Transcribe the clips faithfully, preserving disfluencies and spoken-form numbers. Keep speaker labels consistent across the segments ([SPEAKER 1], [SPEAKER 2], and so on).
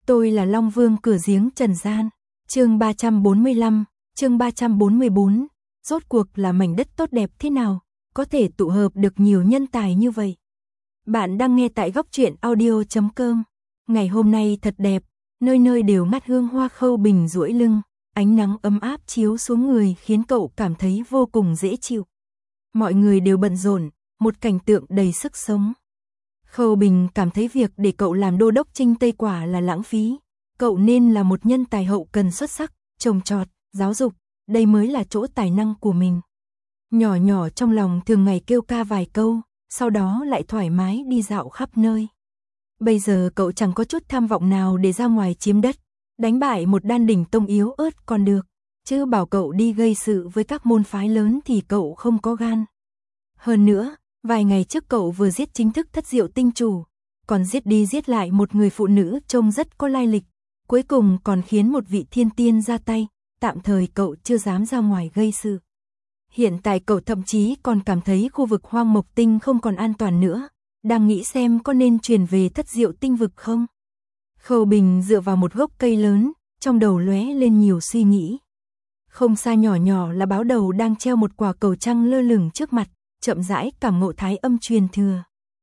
[SPEAKER 1] Tôi là Long Vương cửa giếng trần gian. Chương ba trăm bốn mươi lăm, chương ba trăm bốn mươi bốn. Rốt cuộc là mảnh đất tốt đẹp thế nào, có thể tụ hợp được nhiều nhân tài như vậy. Bạn đang nghe tại góc truyện audio chấm com. Ngày hôm nay thật đẹp, nơi nơi đều ngát hương hoa. Khâu Bình duỗi lưng, ánh nắng ấm áp chiếu xuống người khiến cậu cảm thấy vô cùng dễ chịu. Mọi người đều bận rộn, một cảnh tượng đầy sức sống. Khâu Bình cảm thấy việc để cậu làm đô đốc Trinh Tây quả là lãng phí. Cậu nên là một nhân tài hậu cần xuất sắc, trồng trọt, giáo dục, đây mới là chỗ tài năng của mình. Nhỏ nhỏ trong lòng thường ngày kêu ca vài câu, sau đó lại thoải mái đi dạo khắp nơi. Bây giờ cậu chẳng có chút tham vọng nào để ra ngoài chiếm đất, đánh bại một đan đỉnh tông yếu ớt còn được, chứ bảo cậu đi gây sự với các môn phái lớn thì cậu không có gan. Hơn nữa, vài ngày trước cậu vừa giết chính thức Thất Diệu tinh chủ, còn giết đi giết lại một người phụ nữ trông rất có lai lịch, cuối cùng còn khiến một vị thiên tiên ra tay, tạm thời cậu chưa dám ra ngoài gây sự. Hiện tại cậu thậm chí còn cảm thấy khu vực Hoang Mộc Tinh không còn an toàn nữa, đang nghĩ xem có nên chuyển về Thất Diệu tinh vực không. Khâu Bình dựa vào một gốc cây lớn, trong đầu lóe lên nhiều suy nghĩ. Không xa nhỏ nhỏ là báo đầu đang treo một quả cầu trăng lơ lửng trước mặt, chậm rãi cảm ngộ thái âm truyền thừa.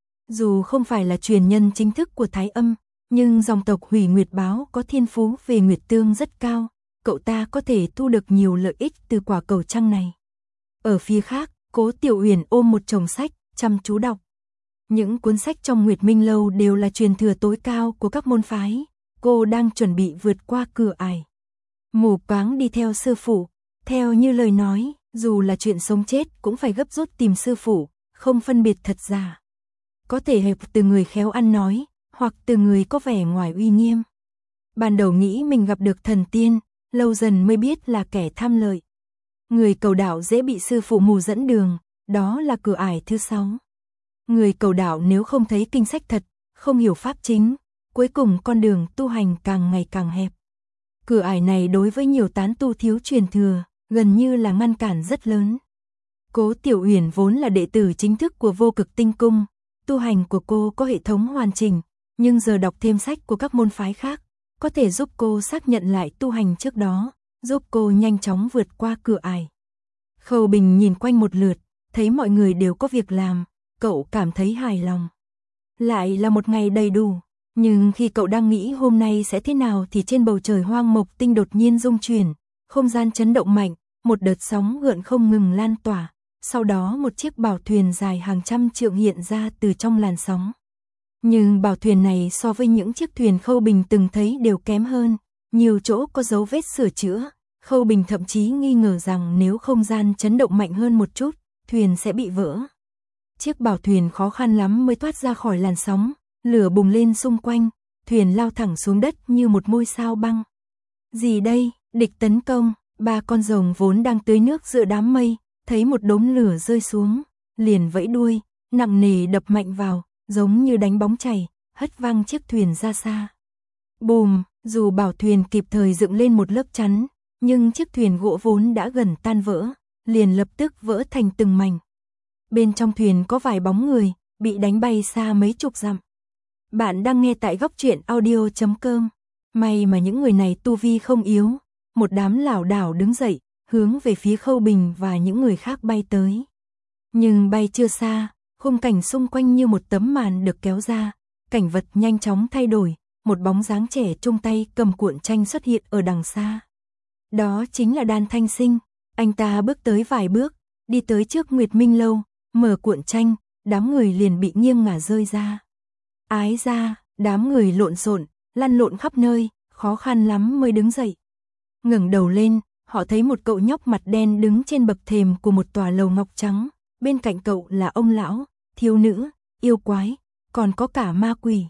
[SPEAKER 1] Dù không phải là truyền nhân chính thức của thái âm, nhưng dòng tộc Hủy Nguyệt báo có thiên phú về nguyệt tương rất cao, cậu ta có thể thu được nhiều lợi ích từ quả cầu trăng này. Ở phía khác, Cố Tiểu Uyển ôm một chồng sách, chăm chú đọc. Những cuốn sách trong Nguyệt Minh Lâu đều là truyền thừa tối cao của các môn phái, cô đang chuẩn bị vượt qua cửa ải. Mù quáng đi theo sư phụ, theo như lời nói, dù là chuyện sống chết cũng phải gấp rút tìm sư phụ, không phân biệt thật giả. Có thể hợp từ người khéo ăn nói, hoặc từ người có vẻ ngoài uy nghiêm. Ban đầu nghĩ mình gặp được thần tiên, lâu dần mới biết là kẻ tham lợi. Người cầu đạo dễ bị sư phụ mù dẫn đường, đó là cửa ải thứ sáu. Người cầu đạo nếu không thấy kinh sách thật, không hiểu pháp chính, cuối cùng con đường tu hành càng ngày càng hẹp. Cửa ải này đối với nhiều tán tu thiếu truyền thừa, gần như là ngăn cản rất lớn. Cố Tiểu Uyển vốn là đệ tử chính thức của Vô Cực Tinh Cung, tu hành của cô có hệ thống hoàn chỉnh, nhưng giờ đọc thêm sách của các môn phái khác, có thể giúp cô xác nhận lại tu hành trước đó, giúp cô nhanh chóng vượt qua cửa ải. Khâu Bình nhìn quanh một lượt, thấy mọi người đều có việc làm, cậu cảm thấy hài lòng. Lại là một ngày đầy đủ, nhưng khi cậu đang nghĩ hôm nay sẽ thế nào thì trên bầu trời Hoang Mộc Tinh đột nhiên rung chuyển, không gian chấn động mạnh, một đợt sóng gợn không ngừng lan tỏa, sau đó một chiếc bảo thuyền dài hàng trăm trượng hiện ra từ trong làn sóng. Nhưng bảo thuyền này so với những chiếc thuyền Khâu Bình từng thấy đều kém hơn, nhiều chỗ có dấu vết sửa chữa. Khâu Bình thậm chí nghi ngờ rằng nếu không gian chấn động mạnh hơn một chút, thuyền sẽ bị vỡ. Chiếc bảo thuyền khó khăn lắm mới thoát ra khỏi làn sóng, lửa bùng lên xung quanh, thuyền lao thẳng xuống đất như một ngôi sao băng. Gì đây? Địch tấn công, ba con rồng vốn đang tưới nước giữa đám mây, thấy một đốm lửa rơi xuống, liền vẫy đuôi, nặng nề đập mạnh vào, giống như đánh bóng chày, hất văng chiếc thuyền ra xa. Bùm, dù bảo thuyền kịp thời dựng lên một lớp chắn, nhưng chiếc thuyền gỗ vốn đã gần tan vỡ, liền lập tức vỡ thành từng mảnh. Bên trong thuyền có vài bóng người, bị đánh bay xa mấy chục dặm. Bạn đang nghe tại góc truyện audio chấm com. May mà những người này tu vi không yếu, một đám lảo đảo đứng dậy, hướng về phía Khâu Bình và những người khác bay tới. Nhưng bay chưa xa, khung cảnh xung quanh như một tấm màn được kéo ra, cảnh vật nhanh chóng thay đổi, một bóng dáng trẻ chung tay cầm cuộn tranh xuất hiện ở đằng xa. Đó chính là Đan Thanh Sinh, anh ta bước tới vài bước, đi tới trước Nguyệt Minh Lâu, mở cuộn tranh, đám người liền bị nghiêng ngả rơi ra. Ái ra, đám người lộn xộn, lăn lộn khắp nơi, khó khăn lắm mới đứng dậy. Ngẩng đầu lên, họ thấy một cậu nhóc mặt đen đứng trên bậc thềm của một tòa lầu ngọc trắng, bên cạnh cậu là ông lão, thiếu nữ, yêu quái, còn có cả ma quỷ.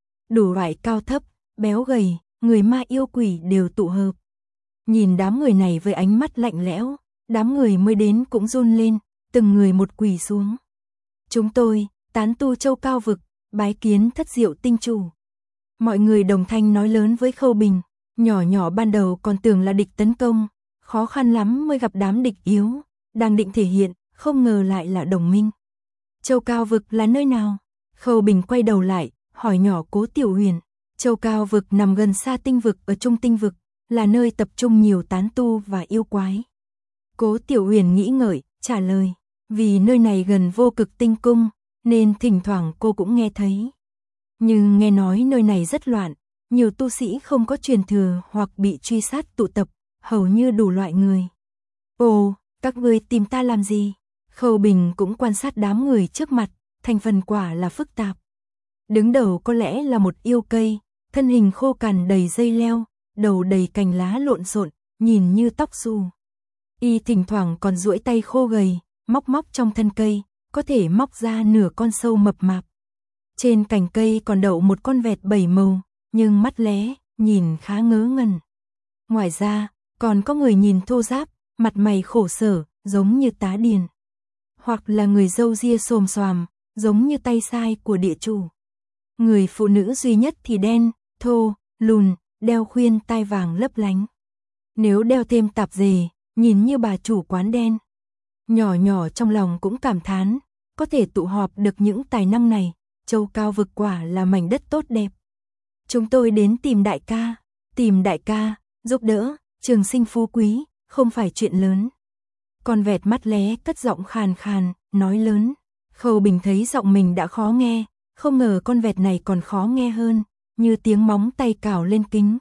[SPEAKER 1] Đủ loại cao thấp, béo gầy, người ma yêu quỷ đều tụ hợp. Nhìn đám người này với ánh mắt lạnh lẽo, đám người mới đến cũng run lên, từng người một quỳ xuống. Chúng tôi, tán tu Châu Cao Vực, bái kiến Thất Diệu tinh chủ. Mọi người đồng thanh nói lớn với Khâu Bình, nhỏ nhỏ ban đầu còn tưởng là địch tấn công, khó khăn lắm mới gặp đám địch yếu, đang định thể hiện, không ngờ lại là đồng minh. Châu Cao Vực là nơi nào? Khâu Bình quay đầu lại, hỏi nhỏ Cố Tiểu Uyển. Châu Cao vực nằm gần Sa Tinh vực ở Trung Tinh vực, là nơi tập trung nhiều tán tu và yêu quái. Cố Tiểu Huyền nghĩ ngợi, trả lời, vì nơi này gần Vô Cực Tinh cung, nên thỉnh thoảng cô cũng nghe thấy. Nhưng nghe nói nơi này rất loạn, nhiều tu sĩ không có truyền thừa hoặc bị truy sát tụ tập, hầu như đủ loại người. Ồ, các ngươi tìm ta làm gì? Khâu Bình cũng quan sát đám người trước mặt, thành phần quả là phức tạp. Đứng đầu có lẽ là một yêu cây, thân hình khô cằn đầy dây leo, đầu đầy cành lá lộn xộn, nhìn như tóc xù. Y thỉnh thoảng còn duỗi tay khô gầy, móc móc trong thân cây, có thể móc ra nửa con sâu mập mạp. Trên cành cây còn đậu một con vẹt bảy màu, nhưng mắt lé, nhìn khá ngớ ngẩn. Ngoài ra, còn có người nhìn thô ráp, mặt mày khổ sở, giống như tá điền. Hoặc là người râu ria xồm xoàm, giống như tay sai của địa chủ. Người phụ nữ duy nhất thì đen, thô, lùn, đeo khuyên tai vàng lấp lánh. Nếu đeo thêm tạp dề, nhìn như bà chủ quán đen. Nhỏ nhỏ trong lòng cũng cảm thán, có thể tụ họp được những tài năng này, Châu Cao vực quả là mảnh đất tốt đẹp. Chúng tôi đến tìm đại ca, tìm đại ca, giúp đỡ, trường sinh phú quý, không phải chuyện lớn. Con vẹt mắt lé cất giọng khàn khàn, nói lớn. Khâu Bình thấy giọng mình đã khó nghe, không ngờ con vẹt này còn khó nghe hơn, như tiếng móng tay cào lên kính.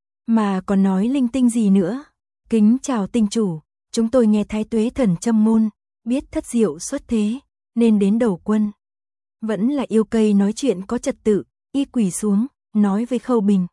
[SPEAKER 1] Mà còn nói linh tinh gì nữa. Kính chào tinh chủ, chúng tôi nghe Thái Tuế thần châm ngôn, biết Thất Diệu xuất thế, nên đến đầu quân. Vẫn là yêu cây nói chuyện có trật tự, y quỳ xuống, nói với Khâu Bình.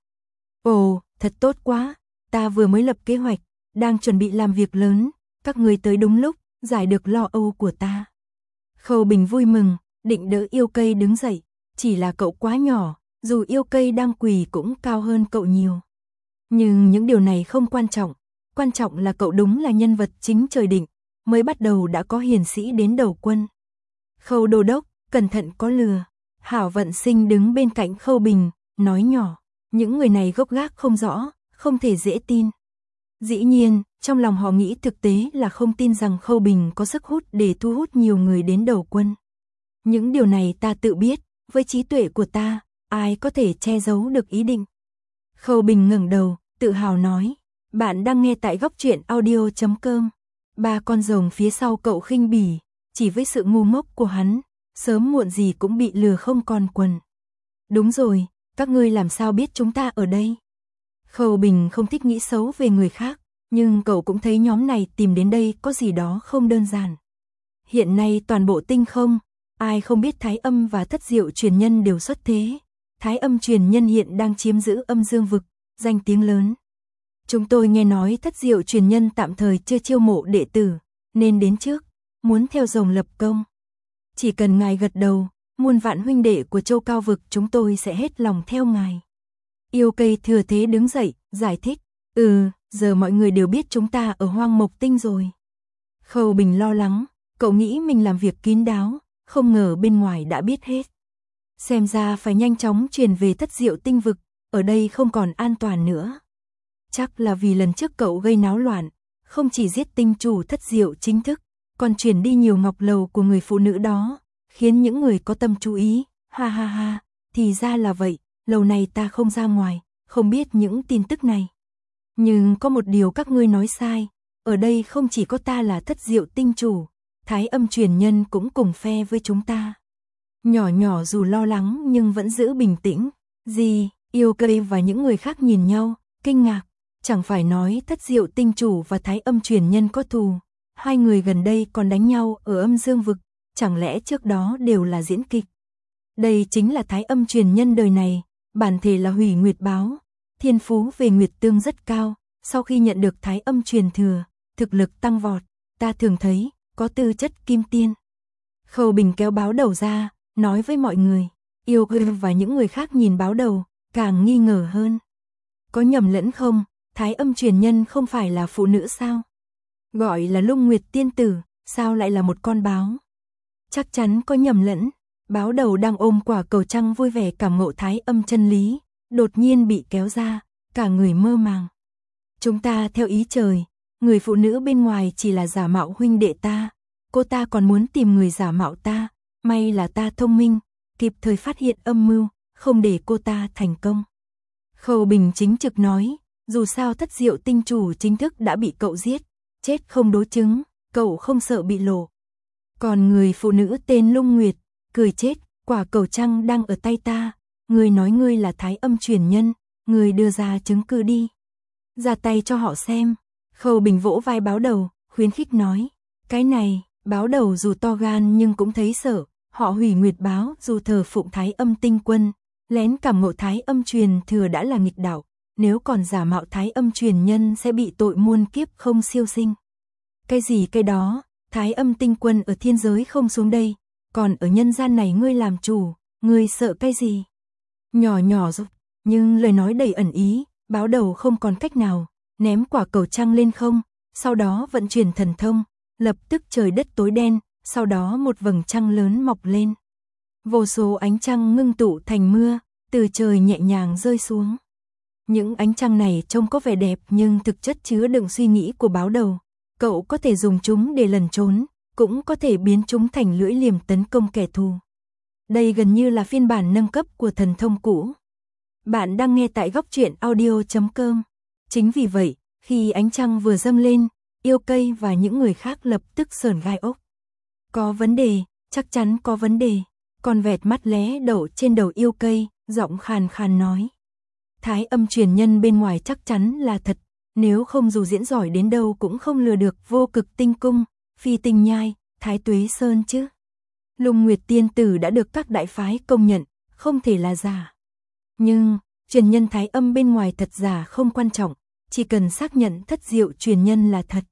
[SPEAKER 1] Ồ, thật tốt quá, ta vừa mới lập kế hoạch, đang chuẩn bị làm việc lớn, các người tới đúng lúc, giải được lo âu của ta. Khâu Bình vui mừng, định đỡ yêu cây đứng dậy, chỉ là cậu quá nhỏ, dù yêu cây đang quỳ cũng cao hơn cậu nhiều. Nhưng những điều này không quan trọng, quan trọng là cậu đúng là nhân vật chính trời định, mới bắt đầu đã có hiền sĩ đến đầu quân. Khâu đô đốc, cẩn thận có lừa. Hảo Vận Sinh đứng bên cạnh Khâu Bình, nói nhỏ, những người này gốc gác không rõ, không thể dễ tin. Dĩ nhiên, trong lòng họ nghĩ thực tế là không tin rằng Khâu Bình có sức hút để thu hút nhiều người đến đầu quân. Những điều này ta tự biết, với trí tuệ của ta, ai có thể che giấu được ý định. Khâu Bình ngẩng đầu, tự hào nói, bạn đang nghe tại góc truyện audio chấm com. Ba con rồng phía sau cậu khinh bỉ, chỉ với sự ngu ngốc của hắn, sớm muộn gì cũng bị lừa không còn quần. Đúng rồi, các ngươi làm sao biết chúng ta ở đây? Khâu Bình không thích nghĩ xấu về người khác, nhưng cậu cũng thấy nhóm này tìm đến đây có gì đó không đơn giản. Hiện nay toàn bộ tinh không, ai không biết Thái Âm và Thất Diệu truyền nhân đều xuất thế. Thái Âm truyền nhân hiện đang chiếm giữ âm dương vực, danh tiếng lớn. Chúng tôi nghe nói Thất Diệu truyền nhân tạm thời chưa chiêu mộ đệ tử, nên đến trước, muốn theo rồng lập công. Chỉ cần ngài gật đầu, muôn vạn huynh đệ của Châu Cao vực chúng tôi sẽ hết lòng theo ngài. Yêu cây thừa thế đứng dậy, giải thích, ừ, giờ mọi người đều biết chúng ta ở Hoang Mộc Tinh rồi. Khâu Bình lo lắng, cậu nghĩ mình làm việc kín đáo, không ngờ bên ngoài đã biết hết. Xem ra phải nhanh chóng truyền về Thất Diệu Tinh vực, ở đây không còn an toàn nữa. Chắc là vì lần trước cậu gây náo loạn, không chỉ giết tinh chủ Thất Diệu chính thức, còn chuyển đi nhiều ngọc lầu của người phụ nữ đó, khiến những người có tâm chú ý, ha ha ha, thì ra là vậy, lâu này ta không ra ngoài, không biết những tin tức này. Nhưng có một điều các ngươi nói sai, ở đây không chỉ có ta là Thất Diệu tinh chủ, Thái Âm truyền nhân cũng cùng phe với chúng ta. Nhỏ nhỏ dù lo lắng nhưng vẫn giữ bình tĩnh, gì, yêu cây và những người khác nhìn nhau, kinh ngạc, chẳng phải nói Thất Diệu tinh chủ và Thái Âm truyền nhân có thù. Hai người gần đây còn đánh nhau ở âm dương vực, chẳng lẽ trước đó đều là diễn kịch. Đây chính là Thái Âm truyền nhân đời này, bản thể là Hủy Nguyệt Báo, thiên phú về Nguyệt Tương rất cao, sau khi nhận được Thái Âm truyền thừa, thực lực tăng vọt, ta thường thấy, có tư chất kim tiên. Khâu Bình kéo báo đầu ra, nói với mọi người, yêu cây và những người khác nhìn báo đầu, càng nghi ngờ hơn. Có nhầm lẫn không, Thái Âm truyền nhân không phải là phụ nữ sao? Gọi là Lung Nguyệt tiên tử, sao lại là một con báo? Chắc chắn có nhầm lẫn. Báo đầu đang ôm quả cầu trăng vui vẻ cảm ngộ Thái Âm chân lý, đột nhiên bị kéo ra, cả người mơ màng. Chúng ta theo ý trời, người phụ nữ bên ngoài chỉ là giả mạo huynh đệ ta, cô ta còn muốn tìm người giả mạo ta, may là ta thông minh, kịp thời phát hiện âm mưu, không để cô ta thành công. Khâu Bình chính trực nói, dù sao Thất Diệu tinh chủ chính thức đã bị cậu giết, chết không đối chứng, cậu không sợ bị lộ. Còn người phụ nữ tên Lung Nguyệt, cười chết, quả cầu trăng đang ở tay ta, ngươi nói ngươi là Thái Âm truyền nhân, ngươi đưa ra chứng cứ đi. Ra tay cho họ xem. Khâu Bình vỗ vai Báo Đầu, khuyến khích nói, cái này, Báo Đầu dù to gan nhưng cũng thấy sợ, họ Hủy Nguyệt báo dù thờ phụng Thái Âm tinh quân, lén cảm ngộ Thái Âm truyền thừa đã là nghịch đạo, nếu còn giả mạo Thái Âm truyền nhân sẽ bị tội muôn kiếp không siêu sinh. Cái gì cái đó, Thái Âm tinh quân ở thiên giới không xuống đây, còn ở nhân gian này ngươi làm chủ, ngươi sợ cái gì? Nhỏ nhỏ dục, nhưng lời nói đầy ẩn ý, Báo Đầu không còn cách nào, ném quả cầu trăng lên không, sau đó vận chuyển thần thông, lập tức trời đất tối đen, sau đó một vầng trăng lớn mọc lên. Vô số ánh trăng ngưng tụ thành mưa, từ trời nhẹ nhàng rơi xuống. Những ánh trăng này trông có vẻ đẹp nhưng thực chất chứa đựng suy nghĩ của Báo Đầu. Cậu có thể dùng chúng để lẩn trốn, cũng có thể biến chúng thành lưỡi liềm tấn công kẻ thù. Đây gần như là phiên bản nâng cấp của thần thông cũ. Bạn đang nghe tại góc truyện audio chấm com. Chính vì vậy, khi ánh trăng vừa dâng lên, Yêu Cây và những người khác lập tức sởn gai ốc. Có vấn đề, chắc chắn có vấn đề. Con vẹt mắt lé đậu trên đầu Yêu Cây, giọng khàn khàn nói. Thái Âm truyền nhân bên ngoài chắc chắn là thật, nếu không dù diễn giỏi đến đâu cũng không lừa được Vô Cực Tinh Cung, Phi Tinh Nhai, Thái Tuế Sơn chứ. Lung Nguyệt tiên tử đã được các đại phái công nhận, không thể là giả. Nhưng, truyền nhân Thái Âm bên ngoài thật giả không quan trọng, chỉ cần xác nhận Thất Diệu truyền nhân là thật.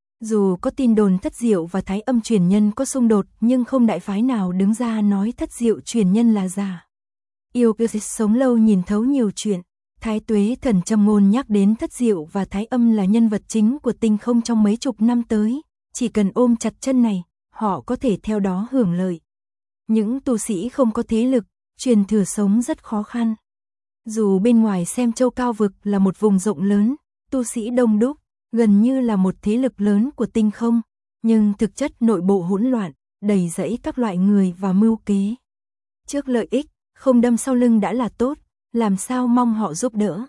[SPEAKER 1] Dù có tin đồn Thất Diệu và Thái Âm truyền nhân có xung đột nhưng không đại phái nào đứng ra nói Thất Diệu truyền nhân là giả. Yêu Cây sống lâu nhìn thấu nhiều chuyện, Thái Tuế Thần châm ngôn nhắc đến Thất Diệu và Thái Âm là nhân vật chính của tinh không trong mấy chục năm tới, chỉ cần ôm chặt chân này, họ có thể theo đó hưởng lợi. Những tu sĩ không có thế lực, truyền thừa sống rất khó khăn. Dù bên ngoài xem Châu Cao Vực là một vùng rộng lớn, tu sĩ đông đúc, gần như là một thế lực lớn của tinh không, nhưng thực chất nội bộ hỗn loạn, đầy rẫy các loại người và mưu kế. Trước lợi ích, không đâm sau lưng đã là tốt, làm sao mong họ giúp đỡ.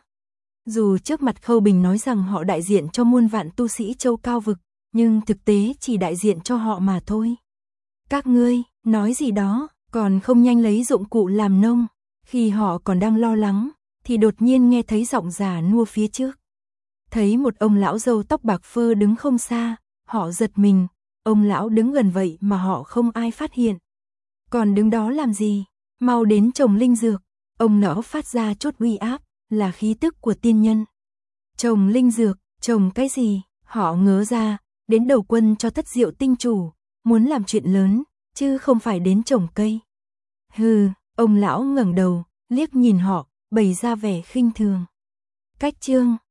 [SPEAKER 1] Dù trước mặt Khâu Bình nói rằng họ đại diện cho muôn vạn tu sĩ Châu Cao Vực, nhưng thực tế chỉ đại diện cho họ mà thôi. Các ngươi, nói gì đó, còn không nhanh lấy dụng cụ làm nông. Khi họ còn đang lo lắng, thì đột nhiên nghe thấy giọng già nua phía trước. Thấy một ông lão râu tóc bạc phơ đứng không xa, họ giật mình, ông lão đứng gần vậy mà họ không ai phát hiện. Còn đứng đó làm gì? Mau đến trồng linh dược. Ông lão phát ra chút uy áp, là khí tức của tiên nhân. Trồng linh dược, trồng cái gì? Họ ngớ ra, đến đầu quân cho Thất Diệu tinh chủ, muốn làm chuyện lớn, chứ không phải đến trồng cây. Hừ, ông lão ngẩng đầu, liếc nhìn họ, bày ra vẻ khinh thường. Cách chương